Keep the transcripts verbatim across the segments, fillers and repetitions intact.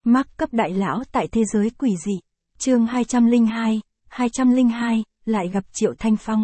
Mác cấp đại lão tại thế giới quỷ dị. Chương hai trăm lẻ hai, hai trăm lẻ hai, lại gặp Triệu Thanh Phong.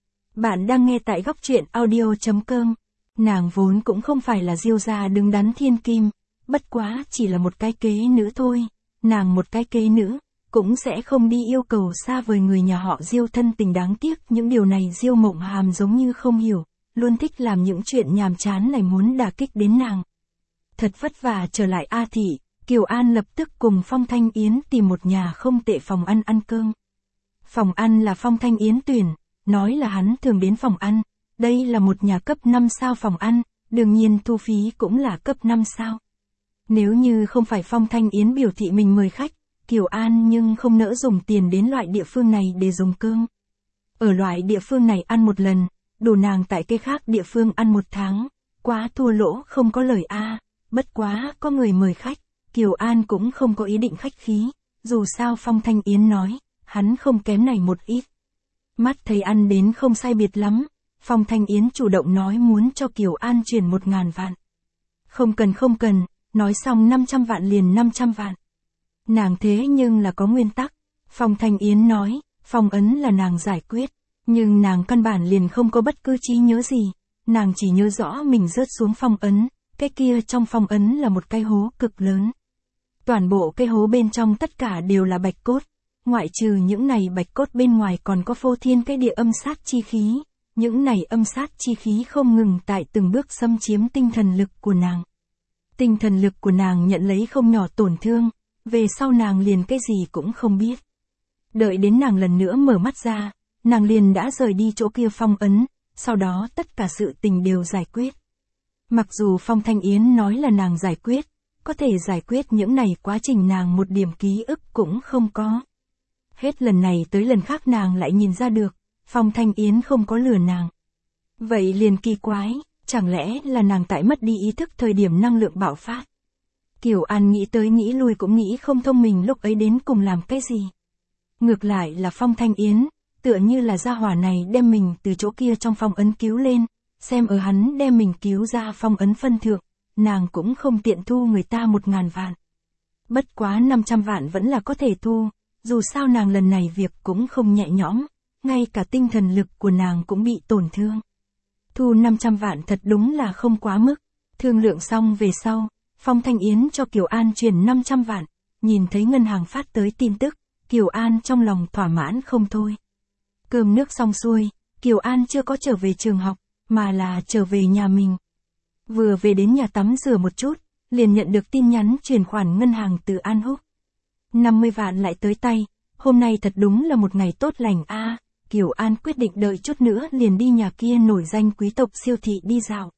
Bạn đang nghe tại góc truyện audio chấm com. Nàng vốn cũng không phải là Diêu gia đứng đắn thiên kim, bất quá chỉ là một cái kế nữ thôi. Nàng một cái kế nữ, cũng sẽ không đi yêu cầu xa vời người nhà họ Diêu thân tình, đáng tiếc những điều này Diêu Mộng Hàm giống như không hiểu, luôn thích làm những chuyện nhàm chán này muốn đả kích đến nàng. Thật vất vả trở lại A Thị, Kiều An lập tức cùng Phong Thanh Yến tìm một nhà không tệ phòng ăn ăn cơm. Phòng ăn là Phong Thanh Yến tuyển, nói là hắn thường đến phòng ăn, đây là một nhà cấp năm sao phòng ăn, đương nhiên thu phí cũng là cấp năm sao. Nếu như không phải Phong Thanh Yến biểu thị mình mời khách, Kiều An nhưng không nỡ dùng tiền đến loại địa phương này để dùng cơm. Ở loại địa phương này ăn một lần, đủ nàng tại cái khác địa phương ăn một tháng, quá thua lỗ không có lời a. Bất quá có người mời khách, Kiều An cũng không có ý định khách khí, dù sao Phong Thanh Yến nói, hắn không kém này một ít. Mắt thấy ăn đến không sai biệt lắm, Phong Thanh Yến chủ động nói muốn cho Kiều An chuyển một ngàn vạn. Không cần không cần, nói xong năm trăm vạn liền năm trăm vạn. Nàng thế nhưng là có nguyên tắc, Phong Thanh Yến nói, phong ấn là nàng giải quyết, nhưng nàng căn bản liền không có bất cứ trí nhớ gì, nàng chỉ nhớ rõ mình rớt xuống phong ấn, cái kia trong phong ấn là một cái hố cực lớn. Toàn bộ cái hố bên trong tất cả đều là bạch cốt, ngoại trừ những này bạch cốt bên ngoài còn có phô thiên cái địa âm sát chi khí, những này âm sát chi khí không ngừng tại từng bước xâm chiếm tinh thần lực của nàng. Tinh thần lực của nàng nhận lấy không nhỏ tổn thương, về sau nàng liền cái gì cũng không biết. Đợi đến nàng lần nữa mở mắt ra, nàng liền đã rời đi chỗ kia phong ấn, sau đó tất cả sự tình đều giải quyết. Mặc dù Phong Thanh Yến nói là nàng giải quyết, có thể giải quyết những này quá trình nàng một điểm ký ức cũng không có. Hết lần này tới lần khác nàng lại nhìn ra được, Phong Thanh Yến không có lừa nàng. Vậy liền kỳ quái, chẳng lẽ là nàng tại mất đi ý thức thời điểm năng lượng bạo phát. Kiều An nghĩ tới nghĩ lui cũng nghĩ không thông mình lúc ấy đến cùng làm cái gì. Ngược lại là Phong Thanh Yến, tựa như là gia hỏa này đem mình từ chỗ kia trong phong ấn cứu lên, xem ở hắn đem mình cứu ra phong ấn phân thượng, nàng cũng không tiện thu người ta một ngàn vạn. Bất quá năm trăm vạn vẫn là có thể thu, dù sao nàng lần này việc cũng không nhẹ nhõm, ngay cả tinh thần lực của nàng cũng bị tổn thương. Thu năm trăm vạn thật đúng là không quá mức, thương lượng xong về sau, Phong Thanh Yến cho Kiều An chuyển năm trăm vạn, nhìn thấy ngân hàng phát tới tin tức, Kiều An trong lòng thỏa mãn không thôi. Cơm nước xong xuôi, Kiều An chưa có trở về trường học, mà là trở về nhà mình. Vừa về đến nhà tắm rửa một chút, liền nhận được tin nhắn chuyển khoản ngân hàng từ An Húc. năm mươi vạn lại tới tay, hôm nay thật đúng là một ngày tốt lành a. À, Kiều An quyết định đợi chút nữa liền đi nhà kia nổi danh quý tộc siêu thị đi dạo.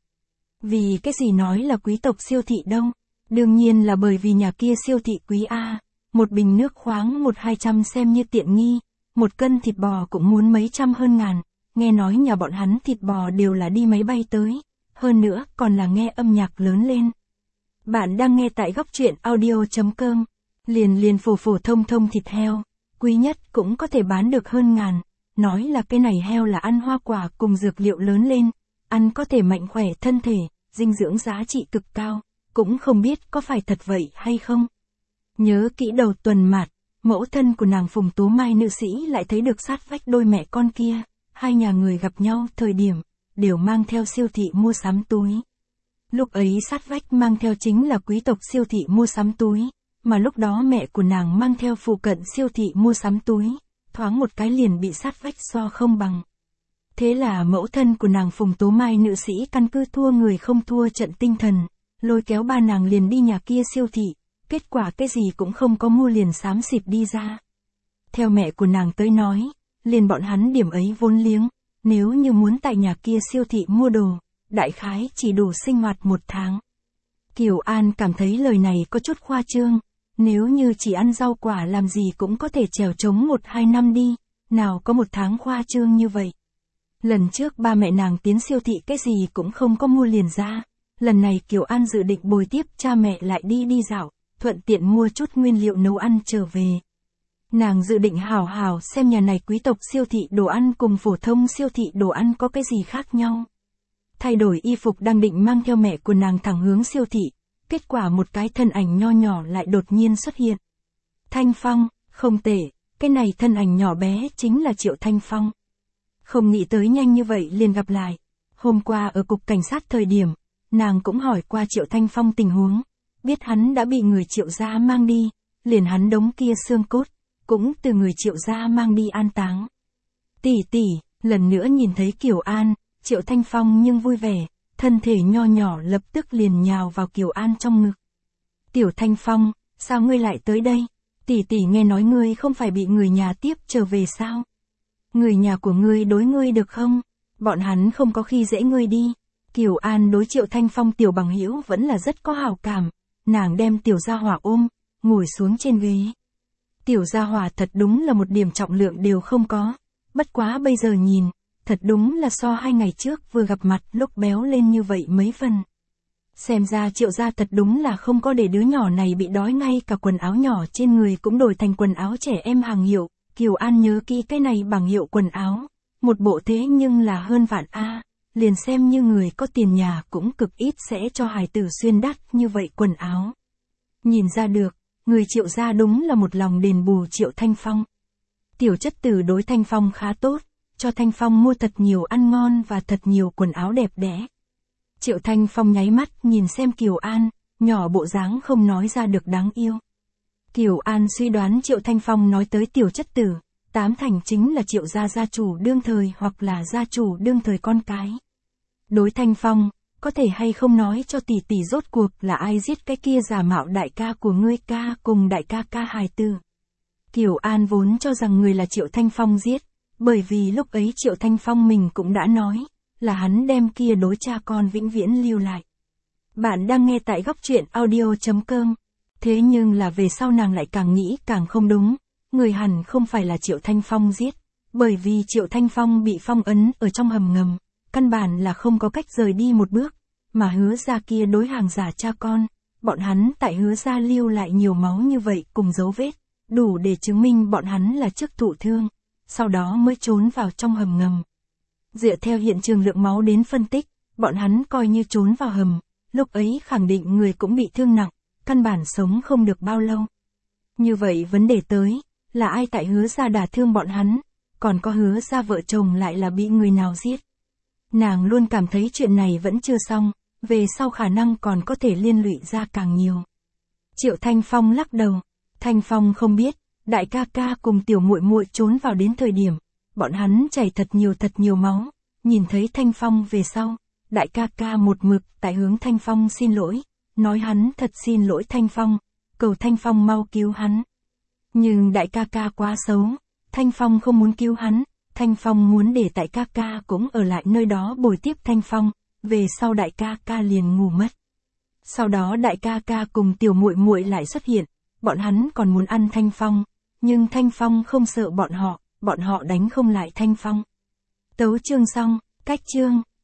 Vì cái gì nói là quý tộc siêu thị đâu? Đương nhiên là bởi vì nhà kia siêu thị quý a. À, một bình nước khoáng một hai trăm xem như tiện nghi, một cân thịt bò cũng muốn mấy trăm hơn ngàn, nghe nói nhà bọn hắn thịt bò đều là đi máy bay tới, hơn nữa còn là nghe âm nhạc lớn lên. Bạn đang nghe tại góc truyện audio chấm com, liền liền phổ phổ thông thông thịt heo, quý nhất cũng có thể bán được hơn ngàn, nói là cái này heo là ăn hoa quả cùng dược liệu lớn lên, ăn có thể mạnh khỏe thân thể, dinh dưỡng giá trị cực cao, cũng không biết có phải thật vậy hay không. Nhớ kỹ đầu tuần mạt, mẫu thân của nàng Phùng Tố Mai nữ sĩ lại thấy được sát vách đôi mẹ con kia, hai nhà người gặp nhau thời điểm, đều mang theo siêu thị mua sắm túi. Lúc ấy sát vách mang theo chính là quý tộc siêu thị mua sắm túi, mà lúc đó mẹ của nàng mang theo phụ cận siêu thị mua sắm túi, thoáng một cái liền bị sát vách so không bằng. Thế là mẫu thân của nàng Phùng Tố Mai nữ sĩ căn cứ thua người không thua trận tinh thần, lôi kéo ba nàng liền đi nhà kia siêu thị, kết quả cái gì cũng không có mua liền xám xịt đi ra. Theo mẹ của nàng tới nói, liền bọn hắn điểm ấy vốn liếng, nếu như muốn tại nhà kia siêu thị mua đồ, đại khái chỉ đủ sinh hoạt một tháng. Kiều An cảm thấy lời này có chút khoa trương, nếu như chỉ ăn rau quả làm gì cũng có thể trèo trống một hai năm đi, nào có một tháng khoa trương như vậy. Lần trước ba mẹ nàng tiến siêu thị cái gì cũng không có mua liền ra, lần này Kiều An dự định bồi tiếp cha mẹ lại đi đi dạo, thuận tiện mua chút nguyên liệu nấu ăn trở về. Nàng dự định hào hào xem nhà này quý tộc siêu thị đồ ăn cùng phổ thông siêu thị đồ ăn có cái gì khác nhau. Thay đổi y phục đang định mang theo mẹ của nàng thẳng hướng siêu thị, kết quả một cái thân ảnh nho nhỏ lại đột nhiên xuất hiện. Thanh Phong, không tệ, cái này thân ảnh nhỏ bé chính là Triệu Thanh Phong. Không nghĩ tới nhanh như vậy liền gặp lại. Hôm qua ở cục cảnh sát thời điểm, nàng cũng hỏi qua Triệu Thanh Phong tình huống, biết hắn đã bị người Triệu gia mang đi, liền hắn đống kia xương cốt, cũng từ người Triệu gia mang đi an táng. Tỷ tỷ, lần nữa nhìn thấy Kiều An, Triệu Thanh Phong nhưng vui vẻ, thân thể nho nhỏ lập tức liền nhào vào Kiều An trong ngực. Tiểu Thanh Phong, sao ngươi lại tới đây? Tỷ tỷ nghe nói ngươi không phải bị người nhà tiếp trở về sao? Người nhà của ngươi đối ngươi được không? Bọn hắn không có khi dễ ngươi đi. Kiều An đối Triệu Thanh Phong tiểu bằng hữu vẫn là rất có hảo cảm, nàng đem tiểu gia hỏa ôm, ngồi xuống trên ghế. Tiểu gia hỏa thật đúng là một điểm trọng lượng đều không có, bất quá bây giờ nhìn, thật đúng là so hai ngày trước vừa gặp mặt lúc béo lên như vậy mấy phần. Xem ra Triệu gia thật đúng là không có để đứa nhỏ này bị đói, ngay cả quần áo nhỏ trên người cũng đổi thành quần áo trẻ em hàng hiệu. Kiều An nhớ kỹ cái này bằng hiệu quần áo, một bộ thế nhưng là hơn vạn a, liền xem như người có tiền nhà cũng cực ít sẽ cho hài tử xuyên đắt như vậy quần áo. Nhìn ra được, người Triệu gia đúng là một lòng đền bù Triệu Thanh Phong. Tiểu chất tử đối Thanh Phong khá tốt, cho Thanh Phong mua thật nhiều ăn ngon và thật nhiều quần áo đẹp đẽ. Triệu Thanh Phong nháy mắt nhìn xem Kiều An, nhỏ bộ dáng không nói ra được đáng yêu. Kiều An suy đoán Triệu Thanh Phong nói tới tiểu chất tử, tám thành chính là Triệu gia gia chủ đương thời hoặc là gia chủ đương thời con cái. Đối Thanh Phong, có thể hay không nói cho tỷ tỷ rốt cuộc là ai giết cái kia giả mạo đại ca của ngươi ca cùng đại ca ca hài tử. Kiều An vốn cho rằng người là Triệu Thanh Phong giết, bởi vì lúc ấy Triệu Thanh Phong mình cũng đã nói, là hắn đem kia đối cha con vĩnh viễn lưu lại. Bạn đang nghe tại góc truyện audio chấm com. Thế nhưng là về sau nàng lại càng nghĩ càng không đúng, người hẳn không phải là Triệu Thanh Phong giết, bởi vì Triệu Thanh Phong bị phong ấn ở trong hầm ngầm, căn bản là không có cách rời đi một bước, mà Hứa gia kia đối hàng giả cha con, bọn hắn tại Hứa gia lưu lại nhiều máu như vậy cùng dấu vết, đủ để chứng minh bọn hắn là trước thụ thương, sau đó mới trốn vào trong hầm ngầm. Dựa theo hiện trường lượng máu đến phân tích, bọn hắn coi như trốn vào hầm, lúc ấy khẳng định người cũng bị thương nặng, căn bản sống không được bao lâu. Như vậy vấn đề tới, là ai tại Hứa gia đả thương bọn hắn, còn có Hứa gia vợ chồng lại là bị người nào giết. Nàng luôn cảm thấy chuyện này vẫn chưa xong, về sau khả năng còn có thể liên lụy ra càng nhiều. Triệu Thanh Phong lắc đầu, Thanh Phong không biết, đại ca ca cùng tiểu muội muội trốn vào đến thời điểm, bọn hắn chảy thật nhiều thật nhiều máu, nhìn thấy Thanh Phong về sau, đại ca ca một mực tại hướng Thanh Phong xin lỗi, nói hắn thật xin lỗi Thanh Phong, cầu Thanh Phong mau cứu hắn. Nhưng đại ca ca quá xấu, Thanh Phong không muốn cứu hắn, Thanh Phong muốn để đại ca ca cũng ở lại nơi đó bồi tiếp Thanh Phong, về sau đại ca ca liền ngủ mất. Sau đó đại ca ca cùng tiểu muội muội lại xuất hiện, bọn hắn còn muốn ăn Thanh Phong, nhưng Thanh Phong không sợ bọn họ, bọn họ đánh không lại Thanh Phong. Tấu chương xong, cách chương.